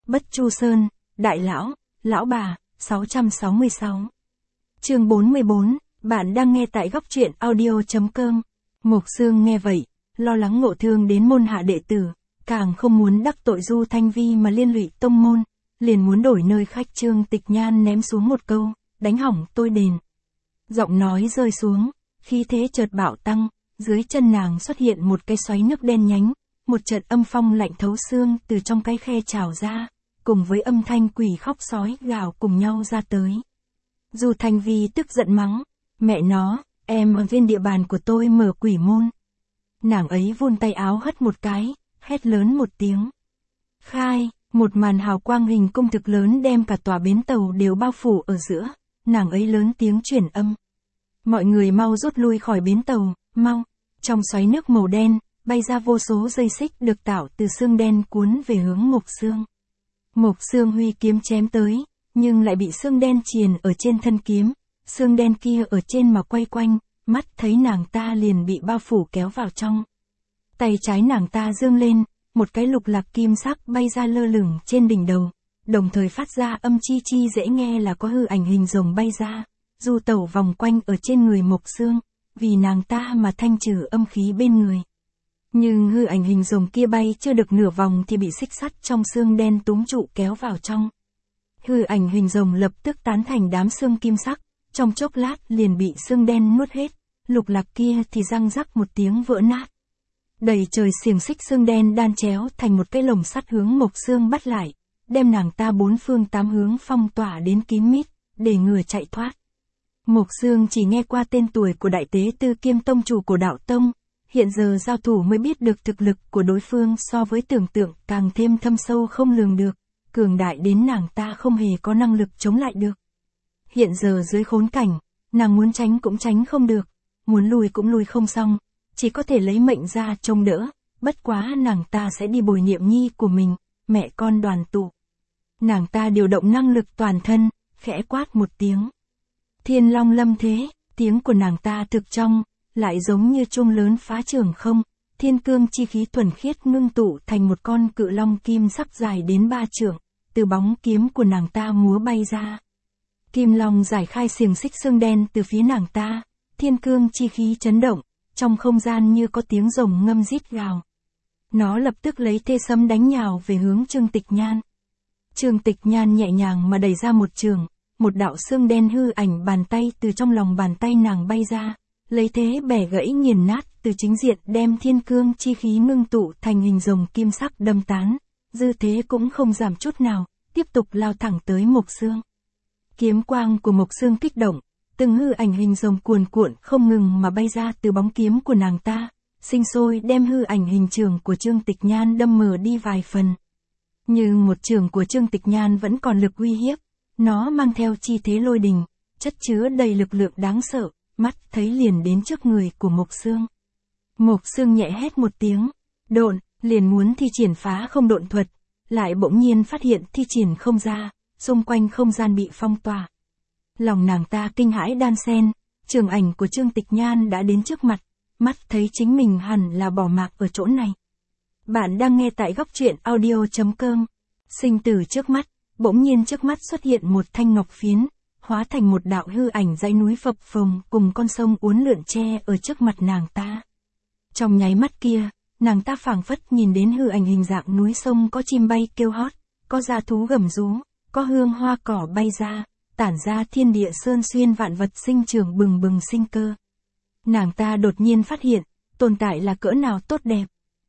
Bất Chu Sơn, Đại Lão, Lão Bà, 666. Chương 44, bạn đang nghe tại góc truyện audio.com. Mộc Xương nghe vậy, lo lắng ngộ thương đến môn hạ đệ tử, càng không muốn đắc tội Du Thanh Vi mà liên lụy tông môn, liền muốn đổi nơi khách. Trương Tịch Nhan ném xuống một câu, đánh hỏng tôi đền. Giọng nói rơi xuống, khí thế chợt bạo tăng, dưới chân nàng xuất hiện một cái xoáy nước đen nhánh, một trận âm phong lạnh thấu xương từ trong cái khe trào ra, cùng với âm thanh quỷ khóc sói gào cùng nhau ra tới. Du Thanh Vi tức giận mắng, mẹ nó, em ở trên địa bàn của tôi mở quỷ môn. Nàng ấy vươn tay áo hất một cái, hét lớn một tiếng. Khai, một màn hào quang hình cung thực lớn đem cả tòa bến tàu đều bao phủ ở giữa, nàng ấy lớn tiếng truyền âm. Mọi người mau rút lui khỏi bến tàu, mau. Trong xoáy nước màu đen, bay ra vô số dây xích được tạo từ xương đen cuốn về hướng Mộc Xương. Mộc Xương huy kiếm chém tới, nhưng lại bị xương đen triền ở trên thân kiếm, xương đen kia ở trên mà quay quanh, mắt thấy nàng ta liền bị bao phủ kéo vào trong. Tay trái nàng ta giương lên, một cái lục lạc kim sắc bay ra lơ lửng trên đỉnh đầu, đồng thời phát ra âm chi chi dễ nghe là có hư ảnh hình rồng bay ra, du tẩu vòng quanh ở trên người Mộc Xương, vì nàng ta mà thanh trừ âm khí bên người. Nhưng hư ảnh hình rồng kia bay chưa được nửa vòng thì bị xích sắt trong xương đen túm trụ kéo vào trong. Hư ảnh hình rồng lập tức tán thành đám xương kim sắc, trong chốc lát liền bị xương đen nuốt hết, lục lạc kia thì răng rắc một tiếng vỡ nát. Đầy trời xiềng xích xương đen đan chéo thành một cái lồng sắt hướng Mộc Xương bắt lại, đem nàng ta bốn phương tám hướng phong tỏa đến kín mít, để ngừa chạy thoát. Mộc Xương chỉ nghe qua tên tuổi của Đại Tế Tư kiêm tông chủ của đạo tông, hiện giờ giao thủ mới biết được thực lực của đối phương so với tưởng tượng càng thêm thâm sâu không lường được, cường đại đến nàng ta không hề có năng lực chống lại được. Hiện giờ dưới khốn cảnh, nàng muốn tránh cũng tránh không được, muốn lùi cũng lùi không xong, chỉ có thể lấy mệnh ra trông đỡ, bất quá nàng ta sẽ đi bồi niệm nhi của mình, mẹ con đoàn tụ. Nàng ta điều động năng lực toàn thân, khẽ quát một tiếng. Thiên long lâm thế, tiếng của nàng ta thực trong, lại giống như chuông lớn phá trường không, thiên cương chi khí thuần khiết ngưng tụ thành một con cự long kim sắc dài đến 3 trượng, từ bóng kiếm của nàng ta múa bay ra. Kim long giải khai xiềng xích xương đen từ phía nàng ta, thiên cương chi khí chấn động, trong không gian như có tiếng rồng ngâm rít gào. Nó lập tức lấy thê sấm đánh nhào về hướng Trương Tịch Nhan. Trương Tịch Nhan nhẹ nhàng mà đẩy ra một trường, một đạo xương đen hư ảnh bàn tay từ trong lòng bàn tay nàng bay ra, lấy thế bẻ gãy nghiền nát từ chính diện đem thiên cương chi khí ngưng tụ thành hình rồng kim sắc đâm tán, dư thế cũng không giảm chút nào, tiếp tục lao thẳng tới Mộc Xương. Kiếm quang của Mộc Xương kích động, từng hư ảnh hình rồng cuồn cuộn không ngừng mà bay ra từ bóng kiếm của nàng ta, sinh sôi đem hư ảnh hình trường của Trương Tịch Nhan đâm mờ đi vài phần. Nhưng một trường của Trương Tịch Nhan vẫn còn lực uy hiếp, nó mang theo chi thế lôi đình, chất chứa đầy lực lượng đáng sợ, mắt thấy liền đến trước người của Mộc Xương. Mộc Xương nhẹ hét một tiếng, độn, liền muốn thi triển phá không độn thuật, lại bỗng nhiên phát hiện thi triển không ra, xung quanh không gian bị phong tỏa. Lòng nàng ta kinh hãi đan xen, trường ảnh của Trương Tịch Nhan đã đến trước mặt, mắt thấy chính mình hẳn là bỏ mặc ở chỗ này. Bạn đang nghe tại góc truyện audio.com. Sinh tử trước mắt, bỗng nhiên trước mắt xuất hiện một thanh ngọc phiến, hóa thành một đạo hư ảnh dãy núi phập phồng cùng con sông uốn lượn che ở trước mặt nàng ta. Trong nháy mắt kia, nàng ta phảng phất nhìn đến hư ảnh hình dạng núi sông có chim bay kêu hót, có dã thú gầm rú, có hương hoa cỏ bay ra, tản ra thiên địa sơn xuyên vạn vật sinh trưởng bừng bừng sinh cơ. Nàng ta đột nhiên phát hiện, tồn tại là cỡ nào tốt đẹp.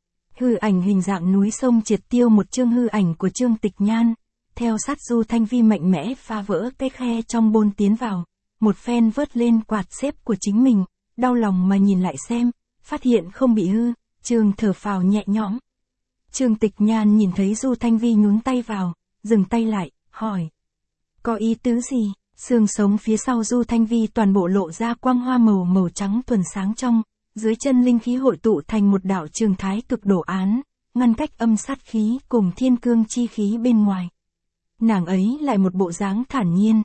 Hư ảnh hình dạng núi sông triệt tiêu một chương hư ảnh của Trương Tịch Nhan, theo sát Du Thanh Vi mạnh mẽ phá vỡ cái khe trong bôn tiến vào, một phen vớt lên quạt xếp của chính mình, đau lòng mà nhìn lại xem, phát hiện không bị hư, Trương thở phào nhẹ nhõm. Trương Tịch Nhan nhìn thấy Du Thanh Vi nhún tay vào, dừng tay lại, hỏi. Có ý tứ gì? Xương sống phía sau Du Thanh Vi toàn bộ lộ ra quang hoa màu trắng thuần sáng trong, dưới chân linh khí hội tụ thành một đạo trường thái cực đồ án, ngăn cách âm sát khí cùng thiên cương chi khí bên ngoài. Nàng ấy lại một bộ dáng thản nhiên,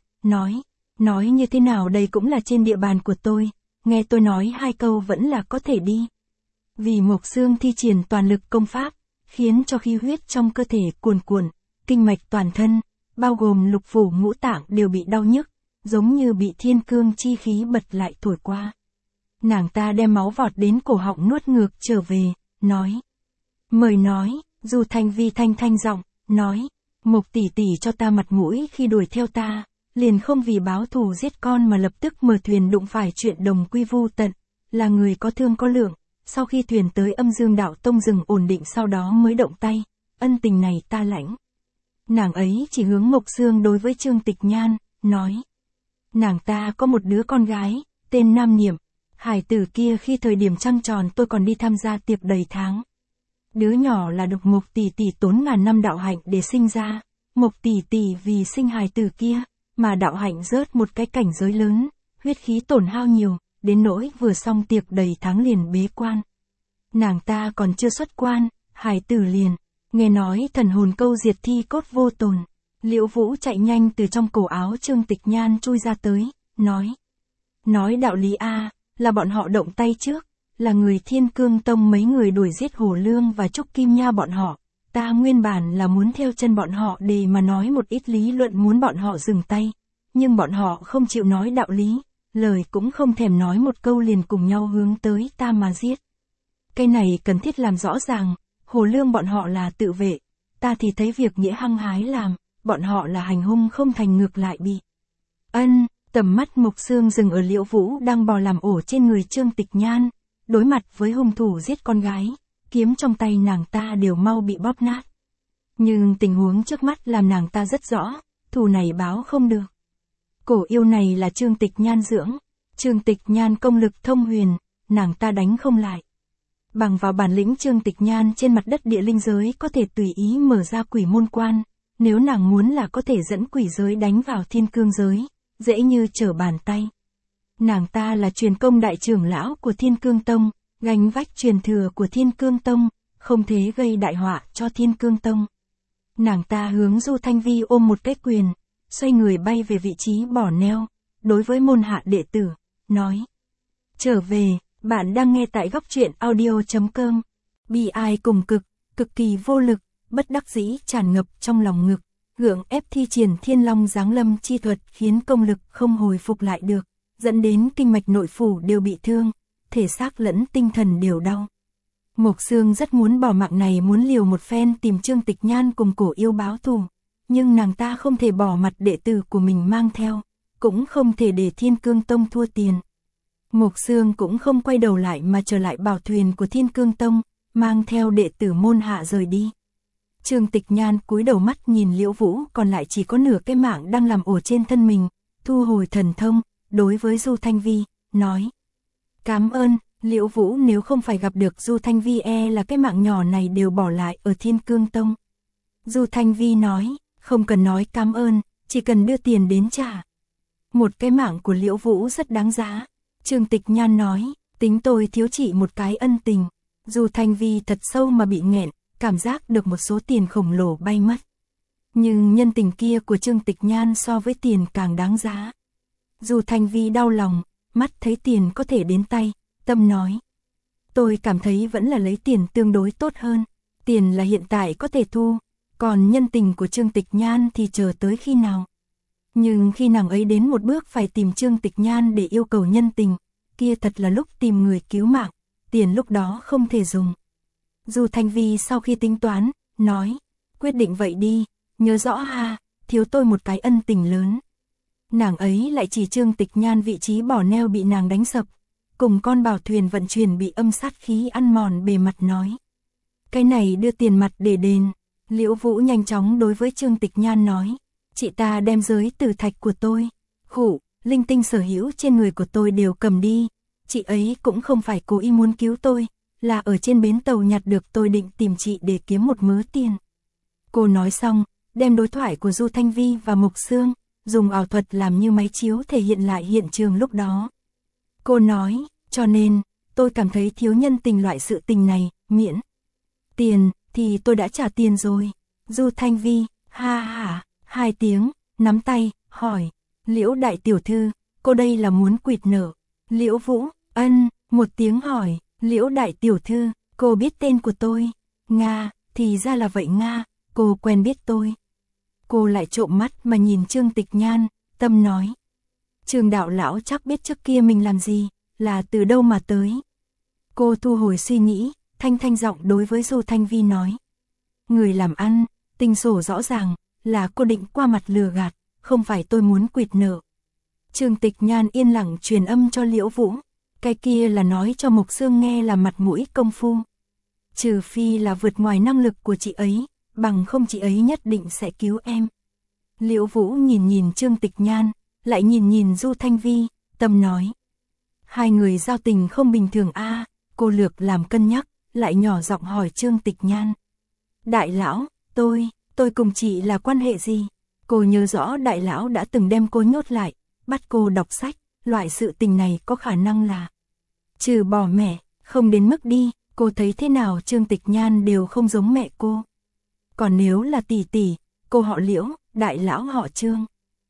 nói như thế nào đây cũng là trên địa bàn của tôi, nghe tôi nói 2 câu vẫn là có thể đi. Vì Mộc Xương thi triển toàn lực công pháp, khiến cho khí huyết trong cơ thể cuồn cuộn, kinh mạch toàn thân, bao gồm lục phủ ngũ tạng đều bị đau nhức, giống như bị thiên cương chi khí bật lại thổi qua. Nàng ta đem máu vọt đến cổ họng nuốt ngược trở về, nói. Mời nói, Du Thanh Vi thanh giọng, nói. Mộc tỷ tỷ cho ta mặt mũi khi đuổi theo ta, liền không vì báo thù giết con mà lập tức mở thuyền đụng phải chuyện đồng quy vu tận, là người có thương có lượng, sau khi thuyền tới Âm Dương Đạo Tông dừng ổn định sau đó mới động tay, ân tình này ta lãnh. Nàng ấy chỉ hướng Mộc Sương đối với Trương Tịch Nhan, nói. Nàng ta có một đứa con gái, tên Nam Niệm, hải tử kia khi thời điểm trăng tròn tôi còn đi tham gia tiệc đầy tháng. Đứa nhỏ là được Mộc tỷ tỷ tốn ngàn năm đạo hạnh để sinh ra, Mộc tỷ tỷ vì sinh hài tử kia, mà đạo hạnh rớt một cái cảnh giới lớn, huyết khí tổn hao nhiều, đến nỗi vừa xong tiệc đầy tháng liền bế quan. Nàng ta còn chưa xuất quan, hài tử liền, nghe nói thần hồn câu diệt thi cốt vô tồn. Liễu Vũ chạy nhanh từ trong cổ áo Trương Tịch Nhan chui ra tới, nói. Nói đạo lý a, là bọn họ động tay trước, là người Thiên Cương Tông mấy người đuổi giết Hồ Lương và Trúc Kim Nha bọn họ. Ta nguyên bản là muốn theo chân bọn họ để mà nói một ít lý luận muốn bọn họ dừng tay, nhưng bọn họ không chịu nói đạo lý, lời cũng không thèm nói một câu liền cùng nhau hướng tới ta mà giết. Cái này cần thiết làm rõ ràng, Hồ Lương bọn họ là tự vệ, ta thì thấy việc nghĩa hăng hái làm, bọn họ là hành hung không thành ngược lại bị. Tầm mắt Mộc Sương dừng ở Liễu Vũ đang bò làm ổ trên người Trương Tịch Nhan, đối mặt với hung thủ giết con gái, kiếm trong tay nàng ta đều mau bị bóp nát. Nhưng tình huống trước mắt làm nàng ta rất rõ, thù này báo không được. Cổ yêu này là Trương Tịch Nhan dưỡng, Trương Tịch Nhan công lực thông huyền, nàng ta đánh không lại. Bằng vào bản lĩnh Trương Tịch Nhan trên mặt đất địa linh giới có thể tùy ý mở ra quỷ môn quan, nếu nàng muốn là có thể dẫn quỷ giới đánh vào thiên cương giới, dễ như trở bàn tay. Nàng ta là truyền công đại trưởng lão của Thiên Cương Tông, gánh vách truyền thừa của Thiên Cương Tông, không thế gây đại họa cho Thiên Cương Tông. Nàng ta hướng Du Thanh Vi ôm một cái quyền, xoay người bay về vị trí bỏ neo, đối với môn hạ đệ tử, nói. Trở về, bạn đang nghe tại góc truyện audio.com. Bi ai cùng cực kỳ vô lực, bất đắc dĩ tràn ngập trong lòng ngực, gượng ép thi triển Thiên Long giáng lâm chi thuật khiến công lực không hồi phục lại được, dẫn đến kinh mạch nội phủ đều bị thương, thể xác lẫn tinh thần đều đau. Mộc Sương rất muốn bỏ mạng này muốn liều một phen tìm Trương Tịch Nhan cùng cổ yêu báo thù, nhưng nàng ta không thể bỏ mặt đệ tử của mình mang theo, cũng không thể để Thiên Cương Tông thua tiền. Mộc Sương cũng không quay đầu lại mà trở lại bảo thuyền của Thiên Cương Tông, mang theo đệ tử môn hạ rời đi. Trương Tịch Nhan cúi đầu mắt nhìn Liễu Vũ còn lại chỉ có nửa cái mạng đang làm ổ trên thân mình, thu hồi thần thông, đối với Du Thanh Vi, nói. Cảm ơn, Liễu Vũ nếu không phải gặp được Du Thanh Vi là cái mạng nhỏ này đều bỏ lại ở Thiên Cương Tông. Du Thanh Vi nói, không cần nói cảm ơn, chỉ cần đưa tiền đến trả. Một cái mạng của Liễu Vũ rất đáng giá. Trương Tịch Nhan nói, tính tôi thiếu chỉ một cái ân tình. Du Thanh Vi thật sâu mà bị nghẹn, cảm giác được một số tiền khổng lồ bay mất. Nhưng nhân tình kia của Trương Tịch Nhan so với tiền càng đáng giá. Du Thanh Vi đau lòng, mắt thấy tiền có thể đến tay, tâm nói. Tôi cảm thấy vẫn là lấy tiền tương đối tốt hơn, tiền là hiện tại có thể thu, còn nhân tình của Trương Tịch Nhan thì chờ tới khi nào. Nhưng khi nàng ấy đến một bước phải tìm Trương Tịch Nhan để yêu cầu nhân tình, kia thật là lúc tìm người cứu mạng, tiền lúc đó không thể dùng. Du Thanh Vi sau khi tính toán, nói, quyết định vậy đi, nhớ rõ ha, thiếu tôi một cái ân tình lớn. Nàng ấy lại chỉ Trương Tịch Nhan vị trí bỏ neo bị nàng đánh sập, cùng con bảo thuyền vận chuyển bị âm sát khí ăn mòn bề mặt nói. Cái này đưa tiền mặt để đền. Liễu Vũ nhanh chóng đối với Trương Tịch Nhan nói, chị ta đem giới tử thạch của tôi, linh tinh sở hữu trên người của tôi đều cầm đi, chị ấy cũng không phải cố ý muốn cứu tôi, là ở trên bến tàu nhặt được tôi định tìm chị để kiếm một mớ tiền. Cô nói xong, đem đối thoại của Du Thanh Vi và Mộc Sương, dùng ảo thuật làm như máy chiếu thể hiện lại hiện trường lúc đó. Cô nói, cho nên, tôi cảm thấy thiếu nhân tình loại sự tình này, miễn tiền, thì tôi đã trả tiền rồi. Du Thanh Vi, ha ha, 2 tiếng, nắm tay, hỏi, Liễu đại tiểu thư, cô đây là muốn quỵt nợ. Liễu Vũ, 1 tiếng hỏi, Liễu đại tiểu thư, cô biết tên của tôi. Nga, thì ra là vậy Nga, cô quen biết tôi. Cô lại trộm mắt mà nhìn Trương Tịch Nhan, tâm nói. Trương đạo lão chắc biết trước kia mình làm gì, là từ đâu mà tới. Cô thu hồi suy nghĩ, thanh giọng đối với Du Thanh Vi nói. Người làm ăn, tình sổ rõ ràng, là cô định qua mặt lừa gạt, không phải tôi muốn quỵt nợ. Trương Tịch Nhan yên lặng truyền âm cho Liễu Vũ, cái kia là nói cho Mộc Sương nghe là mặt mũi công phu. Trừ phi là vượt ngoài năng lực của chị ấy, bằng không chị ấy nhất định sẽ cứu em. Liễu Vũ nhìn Trương Tịch Nhan, lại nhìn Du Thanh Vi, tâm nói. Hai người giao tình không bình thường a. Cô lược làm cân nhắc, lại nhỏ giọng hỏi Trương Tịch Nhan. Đại lão, tôi cùng chị là quan hệ gì? Cô nhớ rõ đại lão đã từng đem cô nhốt lại, bắt cô đọc sách, loại sự tình này có khả năng là. Trừ bỏ mẹ, không đến mức đi, cô thấy thế nào Trương Tịch Nhan đều không giống mẹ cô. Còn nếu là tỷ tỷ, cô họ Liễu, đại lão họ Trương.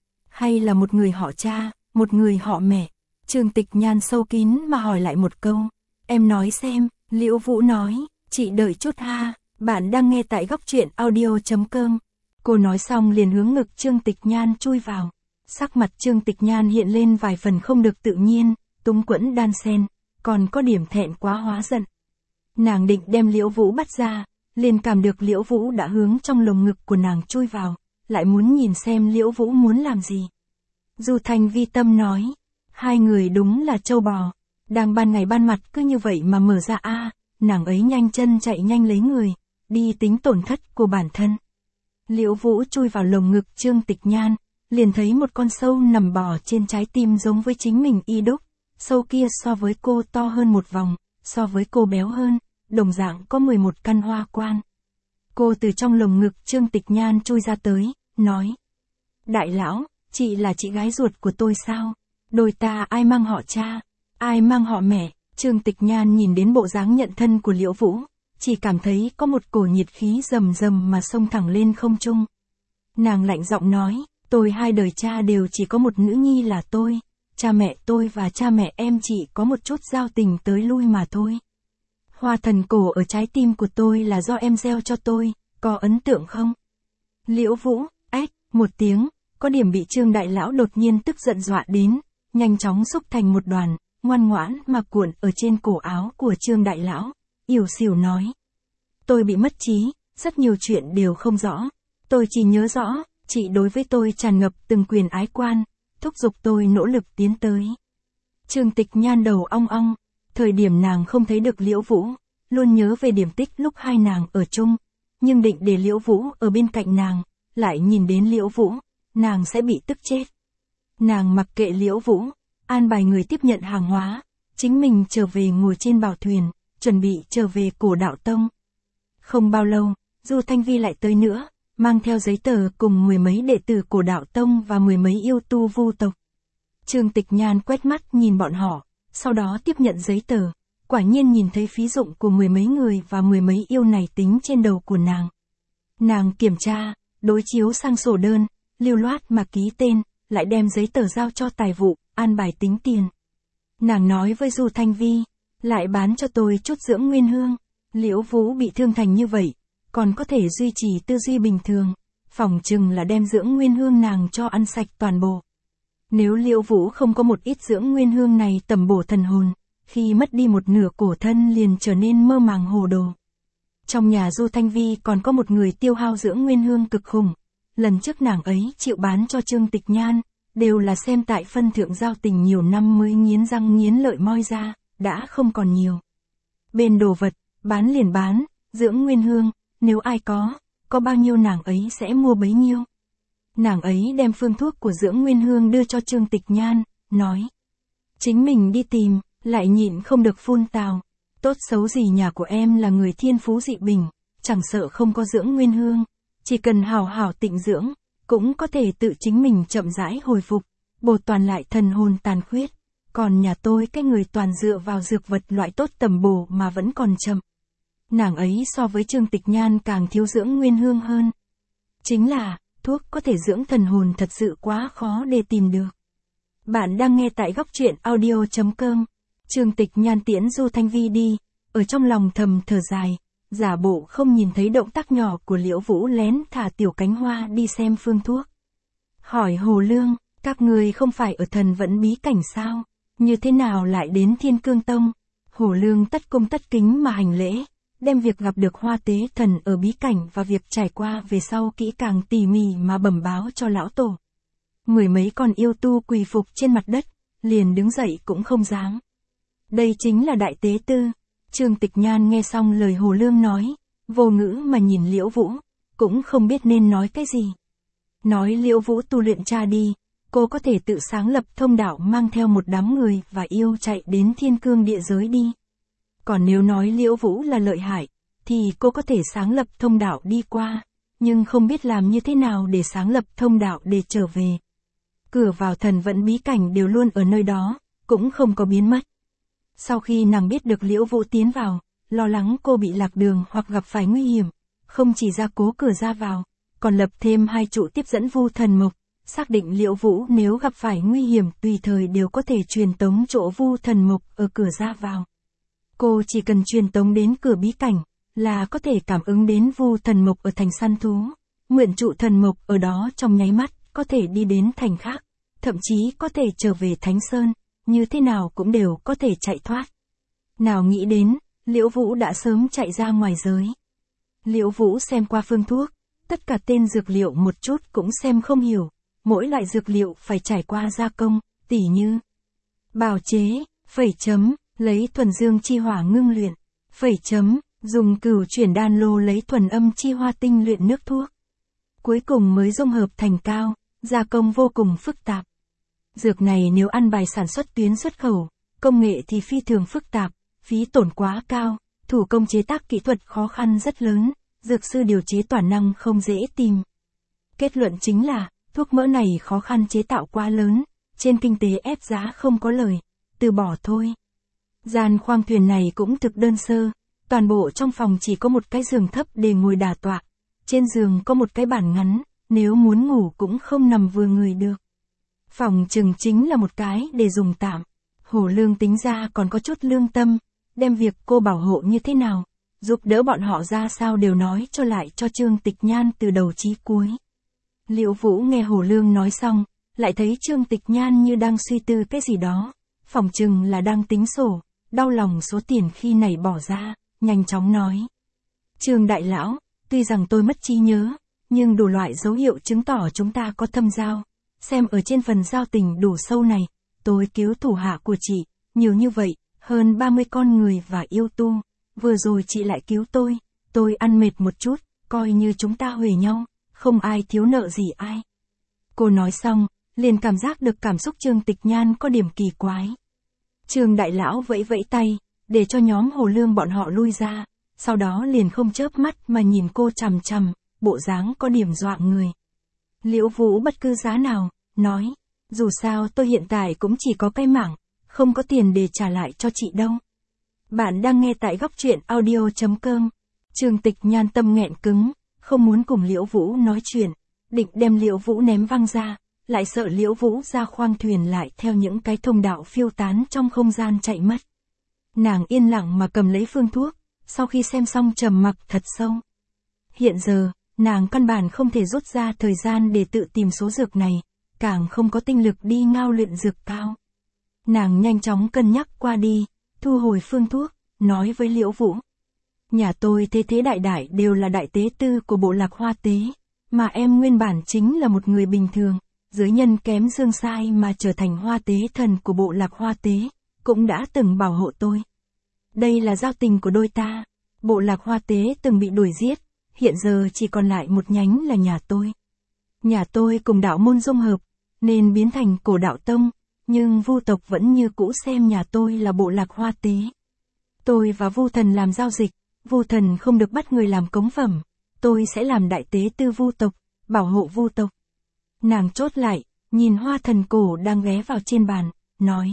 Hay là một người họ cha, một người họ mẹ. Trương Tịch Nhan sâu kín mà hỏi lại một câu. Em nói xem, Liễu Vũ nói, chị đợi chút ha, bạn đang nghe tại góc truyện audio.com. Cô nói xong liền hướng ngực Trương Tịch Nhan chui vào. Sắc mặt Trương Tịch Nhan hiện lên vài phần không được tự nhiên, túng quẫn đan xen, còn có điểm thẹn quá hóa giận. Nàng định đem Liễu Vũ bắt ra, liền cảm được Liễu Vũ đã hướng trong lồng ngực của nàng chui vào, lại muốn nhìn xem Liễu Vũ muốn làm gì. Du Thanh Vi tâm nói, hai người đúng là trâu bò, đang ban ngày ban mặt cứ như vậy mà mở ra a. Nàng ấy nhanh chân chạy nhanh lấy người, đi tính tổn thất của bản thân. Liễu Vũ chui vào lồng ngực Trương Tịch Nhan, liền thấy một con sâu nằm bò trên trái tim giống với chính mình y đúc, sâu kia so với cô to hơn một vòng, so với cô béo hơn, đồng dạng có 11 căn hoa quan. Cô từ trong lồng ngực Trương Tịch Nhan chui ra tới, nói. Đại lão, chị là chị gái ruột của tôi sao? Đôi ta ai mang họ cha, ai mang họ mẹ? Trương Tịch Nhan nhìn đến bộ dáng nhận thân của Liễu Vũ, chỉ cảm thấy có một cổ nhiệt khí rầm rầm mà xông thẳng lên không trung. Nàng lạnh giọng nói, tôi hai đời cha đều chỉ có một nữ nhi là tôi, cha mẹ tôi và cha mẹ em chỉ có một chút giao tình tới lui mà thôi. Hoa thần cổ ở trái tim của tôi là do em gieo cho tôi, có ấn tượng không? Liễu Vũ, ếch, một tiếng, có điểm bị Trương đại lão đột nhiên tức giận dọa đến, nhanh chóng xúc thành một đoàn, ngoan ngoãn mà cuộn ở trên cổ áo của Trương đại lão, yểu xìu nói. Tôi bị mất trí, rất nhiều chuyện đều không rõ, tôi chỉ nhớ rõ, chị đối với tôi tràn ngập từng quyền ái quan, thúc giục tôi nỗ lực tiến tới. Trương Tịch Nhan đầu ong ong, thời điểm nàng không thấy được Liễu Vũ, luôn nhớ về điểm tích lúc hai nàng ở chung, nhưng định để Liễu Vũ ở bên cạnh nàng, lại nhìn đến Liễu Vũ, nàng sẽ bị tức chết. Nàng mặc kệ Liễu Vũ, an bài người tiếp nhận hàng hóa, chính mình trở về ngồi trên bảo thuyền, chuẩn bị trở về Cổ Đạo Tông. Không bao lâu, Du Thanh Vi lại tới nữa, mang theo giấy tờ cùng mười mấy đệ tử Cổ Đạo Tông và mười mấy yêu tu vu tộc. Trương Tịch Nhan quét mắt nhìn bọn họ, sau đó tiếp nhận giấy tờ, quả nhiên nhìn thấy phí dụng của mười mấy người và mười mấy yêu này tính trên đầu của nàng. Nàng kiểm tra, đối chiếu sang sổ đơn, lưu loát mà ký tên, lại đem giấy tờ giao cho tài vụ, an bài tính tiền. Nàng nói với Du Thanh Vi, lại bán cho tôi chút dưỡng nguyên hương. Liễu Vũ bị thương thành như vậy, còn có thể duy trì tư duy bình thường, phỏng chừng là đem dưỡng nguyên hương nàng cho ăn sạch toàn bộ. Nếu Liễu Vũ không có một ít dưỡng nguyên hương này tầm bổ thần hồn, khi mất đi một nửa cổ thân liền trở nên mơ màng hồ đồ. Trong nhà Du Thanh Vi còn có một người tiêu hao dưỡng nguyên hương cực khủng, lần trước nàng ấy chịu bán cho Trương Tịch Nhan, đều là xem tại phân thượng giao tình nhiều năm mới nghiến răng nghiến lợi moi ra, đã không còn nhiều. Bên đồ vật, bán liền bán, dưỡng nguyên hương, nếu ai có bao nhiêu nàng ấy sẽ mua bấy nhiêu. Nàng ấy đem phương thuốc của dưỡng nguyên hương đưa cho Trương Tịch Nhan, nói. Chính mình đi tìm, lại nhịn không được phun tào. Tốt xấu gì nhà của em là người thiên phú dị bình, chẳng sợ không có dưỡng nguyên hương, chỉ cần hào hào tịnh dưỡng, cũng có thể tự chính mình chậm rãi hồi phục, bổ toàn lại thần hồn tàn khuyết. Còn nhà tôi cái người toàn dựa vào dược vật loại tốt tầm bổ mà vẫn còn chậm. Nàng ấy so với Trương Tịch Nhan càng thiếu dưỡng nguyên hương hơn. Chính là, thuốc có thể dưỡng thần hồn thật sự quá khó để tìm được. Bạn đang nghe tại góc truyện audio.com. Trương Tịch Nhan tiễn Du Thanh Vi đi, ở trong lòng thầm thở dài, giả bộ không nhìn thấy động tác nhỏ của Liễu Vũ lén thả tiểu cánh hoa đi xem phương thuốc. Hỏi Hồ Lương, các người không phải ở Thần Vẫn bí cảnh sao? Như thế nào lại đến Thiên Cương Tông? Hồ Lương tất cung tất kính mà hành lễ, đem việc gặp được Hoa Tế Thần ở bí cảnh và việc trải qua về sau kỹ càng tỉ mỉ mà bẩm báo cho lão tổ. Mười mấy con yêu tu quỳ phục trên mặt đất, liền đứng dậy cũng không dám. Đây chính là Đại Tế Tư. Trương Tịch Nhan nghe xong lời Hồ Lương nói, vô ngữ mà nhìn Liễu Vũ, cũng không biết nên nói cái gì. Nói Liễu Vũ tu luyện tra đi, cô có thể tự sáng lập thông đạo mang theo một đám người và yêu chạy đến Thiên Cương địa giới đi. Còn nếu nói Liễu Vũ là lợi hại, thì cô có thể sáng lập thông đạo đi qua, nhưng không biết làm như thế nào để sáng lập thông đạo để trở về. Cửa vào Thần Vẫn bí cảnh đều luôn ở nơi đó, cũng không có biến mất. Sau khi nàng biết được Liễu Vũ tiến vào, lo lắng cô bị lạc đường hoặc gặp phải nguy hiểm, không chỉ ra cố cửa ra vào, còn lập thêm 2 trụ tiếp dẫn vu thần mộc, xác định Liễu Vũ nếu gặp phải nguy hiểm tùy thời đều có thể truyền tống chỗ vu thần mộc ở cửa ra vào. Cô chỉ cần truyền tống đến cửa bí cảnh, là có thể cảm ứng đến vu thần mộc ở thành săn thú, nguyện trụ thần mộc ở đó trong nháy mắt, có thể đi đến thành khác, thậm chí có thể trở về Thánh Sơn, như thế nào cũng đều có thể chạy thoát. Nào nghĩ đến, Liễu Vũ đã sớm chạy ra ngoài giới. Liễu Vũ xem qua phương thuốc, tất cả tên dược liệu một chút cũng xem không hiểu, mỗi loại dược liệu phải trải qua gia công, tỉ như bào chế, lấy thuần dương chi hỏa ngưng luyện, dùng cửu chuyển đan lô lấy thuần âm chi hoa tinh luyện nước thuốc. Cuối cùng mới dung hợp thành cao, gia công vô cùng phức tạp. Dược này nếu ăn bài sản xuất tuyến xuất khẩu, công nghệ thì phi thường phức tạp, phí tổn quá cao, thủ công chế tác kỹ thuật khó khăn rất lớn, dược sư điều chế toàn năng không dễ tìm. Kết luận chính là, thuốc mỡ này khó khăn chế tạo quá lớn, trên kinh tế ép giá không có lời, từ bỏ thôi. Gian khoang thuyền này cũng thực đơn sơ, toàn bộ trong phòng chỉ có một cái giường thấp để ngồi đả tọa, trên giường có một cái bàn ngắn, nếu muốn ngủ cũng không nằm vừa người được. Phòng chừng chính là một cái để dùng tạm. Hồ Lương tính ra còn có chút lương tâm, đem việc cô bảo hộ như thế nào, giúp đỡ bọn họ ra sao đều nói cho lại cho Trương Tịch Nhan từ đầu chí cuối. Liễu Vũ nghe Hồ Lương nói xong, lại thấy Trương Tịch Nhan như đang suy tư cái gì đó, phòng chừng là đang tính sổ, đau lòng số tiền khi này bỏ ra, nhanh chóng nói. Trương đại lão, tuy rằng tôi mất trí nhớ, nhưng đủ loại dấu hiệu chứng tỏ chúng ta có thâm giao. Xem ở trên phần giao tình đủ sâu này, tôi cứu thủ hạ của chị, nhiều như vậy, hơn 30 con người và yêu tu. Vừa rồi chị lại cứu tôi ăn mệt một chút, coi như chúng ta huề nhau, không ai thiếu nợ gì ai. Cô nói xong, liền cảm giác được cảm xúc Trương Tịch Nhan có điểm kỳ quái. Trương đại lão vẫy vẫy tay, để cho nhóm Hồ Lương bọn họ lui ra, sau đó liền không chớp mắt mà nhìn cô chằm chằm, bộ dáng có điểm dọa người. Liễu Vũ bất cứ giá nào, nói, dù sao tôi hiện tại cũng chỉ có cái mảng, không có tiền để trả lại cho chị đâu. Bạn đang nghe tại góc truyện audio.com. Trương Tịch Nhan tâm nghẹn cứng, không muốn cùng Liễu Vũ nói chuyện, định đem Liễu Vũ ném văng ra, lại sợ Liễu Vũ ra khoang thuyền lại theo những cái thông đạo phiêu tán trong không gian chạy mất. Nàng yên lặng mà cầm lấy phương thuốc, sau khi xem xong trầm mặc thật sâu. Hiện giờ, nàng căn bản không thể rút ra thời gian để tự tìm số dược này, càng không có tinh lực đi ngao luyện dược cao. Nàng nhanh chóng cân nhắc qua đi, thu hồi phương thuốc, nói với Liễu Vũ. Nhà tôi thế đại đại đều là đại tế tư của bộ lạc Hoa Tế, mà em nguyên bản chính là một người bình thường, dưới nhân kém dương sai mà trở thành Hoa Tế thần của bộ lạc Hoa Tế, cũng đã từng bảo hộ tôi. Đây là giao tình của đôi ta, bộ lạc Hoa Tế từng bị đuổi giết, hiện giờ chỉ còn lại một nhánh là nhà tôi. Nhà tôi cùng đạo môn dung hợp, nên biến thành cổ đạo tông, nhưng vu tộc vẫn như cũ xem nhà tôi là bộ lạc Hoa Tế. Tôi và vu thần làm giao dịch, vu thần không được bắt người làm cống phẩm, tôi sẽ làm đại tế tư vu tộc, bảo hộ vu tộc. Nàng chốt lại, nhìn hoa thần cổ đang ghé vào trên bàn, nói.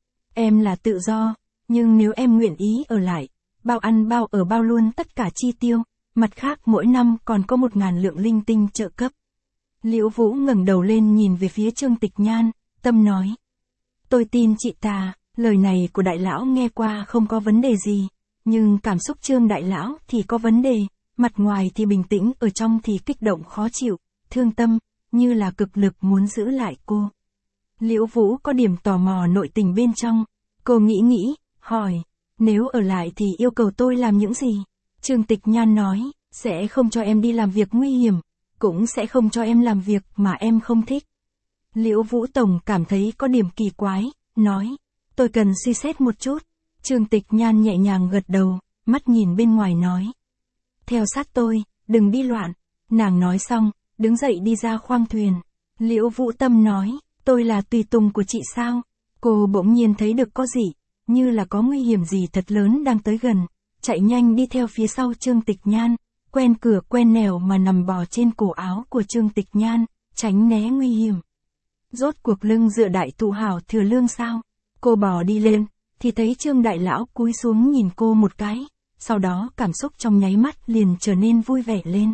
Em là tự do, nhưng nếu em nguyện ý ở lại, bao ăn bao ở bao luôn tất cả chi tiêu, mặt khác mỗi năm còn có 1000 lượng linh tinh trợ cấp. Liễu Vũ ngẩng đầu lên nhìn về phía Trương Tịch Nhan, tâm nói. Tôi tin chị ta, lời này của đại lão nghe qua không có vấn đề gì, nhưng cảm xúc Trương đại lão thì có vấn đề, mặt ngoài thì bình tĩnh, ở trong thì kích động khó chịu, thương tâm, như là cực lực muốn giữ lại cô. Liễu Vũ có điểm tò mò nội tình bên trong, cô nghĩ, hỏi, nếu ở lại thì yêu cầu tôi làm những gì? Trương Tịch Nhan nói, sẽ không cho em đi làm việc nguy hiểm, cũng sẽ không cho em làm việc mà em không thích. Liễu Vũ Tổng cảm thấy có điểm kỳ quái, nói, tôi cần suy xét một chút. Trương Tịch Nhan nhẹ nhàng gật đầu, mắt nhìn bên ngoài nói, theo sát tôi, đừng đi loạn. Nàng nói xong, đứng dậy đi ra khoang thuyền. Liễu Vũ Tâm nói, tôi là tùy tùng của chị sao? Cô bỗng nhiên thấy được có gì, như là có nguy hiểm gì thật lớn đang tới gần, chạy nhanh đi theo phía sau Trương Tịch Nhan, quen cửa quen nẻo mà nằm bò trên cổ áo của Trương Tịch Nhan, tránh né nguy hiểm. Rốt cuộc lưng dựa đại thụ hảo thừa lương sao? Cô bò đi lên, thì thấy Trương đại lão cúi xuống nhìn cô một cái, sau đó cảm xúc trong nháy mắt liền trở nên vui vẻ lên.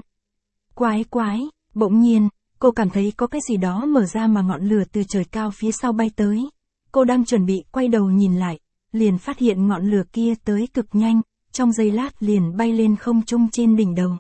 Quái, bỗng nhiên, cô cảm thấy có cái gì đó mở ra mà ngọn lửa từ trời cao phía sau bay tới. Cô đang chuẩn bị quay đầu nhìn lại, liền phát hiện ngọn lửa kia tới cực nhanh, trong giây lát liền bay lên không trung trên đỉnh đầu.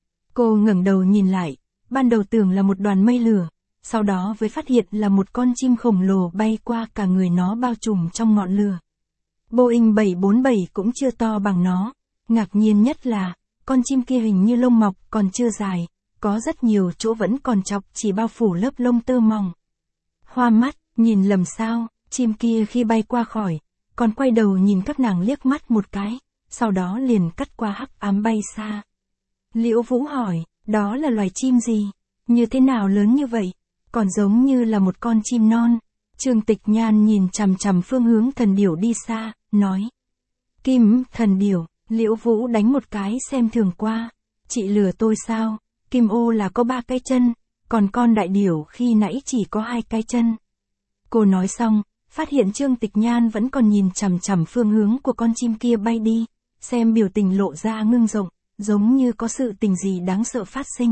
Cô ngẩng đầu nhìn lại, ban đầu tưởng là một đoàn mây lửa, sau đó mới phát hiện là một con chim khổng lồ bay qua, cả người nó bao trùm trong ngọn lửa. Boeing 747 cũng chưa to bằng nó, ngạc nhiên nhất là, con chim kia hình như lông mọc còn chưa dài, có rất nhiều chỗ vẫn còn chọc chỉ bao phủ lớp lông tơ mỏng. Hoa mắt, nhìn lầm sao, chim kia khi bay qua khỏi, còn quay đầu nhìn các nàng liếc mắt một cái, sau đó liền cắt qua hắc ám bay xa. Liễu Vũ hỏi, đó là loài chim gì? Như thế nào lớn như vậy? Còn giống như là một con chim non. Trương Tịch Nhan nhìn chằm chằm phương hướng thần điểu đi xa, nói. Kim, thần điểu. Liễu Vũ đánh một cái xem thường qua. Chị lừa tôi sao? Kim ô là có 3 cái chân, còn con đại điểu khi nãy chỉ có 2 cái chân. Cô nói xong, phát hiện Trương Tịch Nhan vẫn còn nhìn chằm chằm phương hướng của con chim kia bay đi, xem biểu tình lộ ra ngưng rộng, giống như có sự tình gì đáng sợ phát sinh.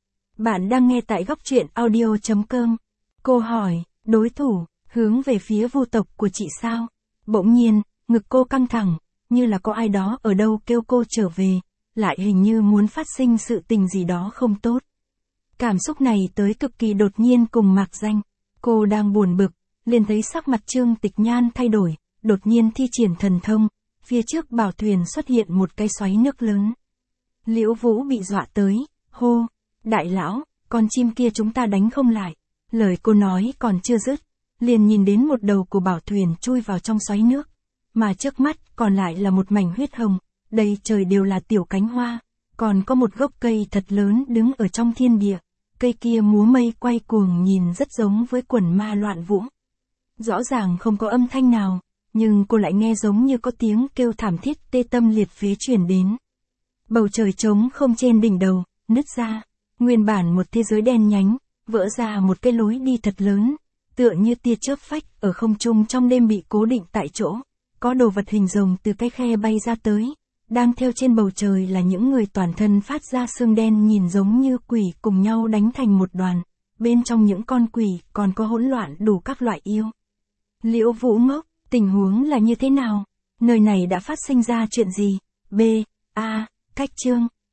Bạn đang nghe tại góc truyện audio.com. Cô hỏi, đối thủ, hướng về phía vu tộc của chị sao? Bỗng nhiên, ngực cô căng thẳng, như là có ai đó ở đâu kêu cô trở về, lại hình như muốn phát sinh sự tình gì đó không tốt. Cảm xúc này tới cực kỳ đột nhiên cùng Mạc Danh. Cô đang buồn bực, liền thấy sắc mặt Trương Tịch Nhan thay đổi, đột nhiên thi triển thần thông, phía trước bảo thuyền xuất hiện một cái xoáy nước lớn. Liễu Vũ bị dọa tới, hô, đại lão, con chim kia chúng ta đánh không lại. Lời cô nói còn chưa dứt, liền nhìn đến một đầu của bảo thuyền chui vào trong xoáy nước, mà trước mắt còn lại là một mảnh huyết hồng, đầy trời đều là tiểu cánh hoa, còn có một gốc cây thật lớn đứng ở trong thiên địa, cây kia múa mây quay cuồng nhìn rất giống với quần ma loạn vũ. Rõ ràng không có âm thanh nào, nhưng cô lại nghe giống như có tiếng kêu thảm thiết tê tâm liệt phế truyền đến. Bầu trời trống không trên đỉnh đầu, nứt ra, nguyên bản một thế giới đen nhánh, vỡ ra một cái lối đi thật lớn, tựa như tia chớp phách ở không trung trong đêm bị cố định tại chỗ, có đồ vật hình rồng từ cái khe bay ra tới, đang theo trên bầu trời là những người toàn thân phát ra xương đen nhìn giống như quỷ cùng nhau đánh thành một đoàn, bên trong những con quỷ còn có hỗn loạn đủ các loại yêu. Liễu Vũ ngốc, tình huống là như thế nào? Nơi này đã phát sinh ra chuyện gì? B. A. Cách chương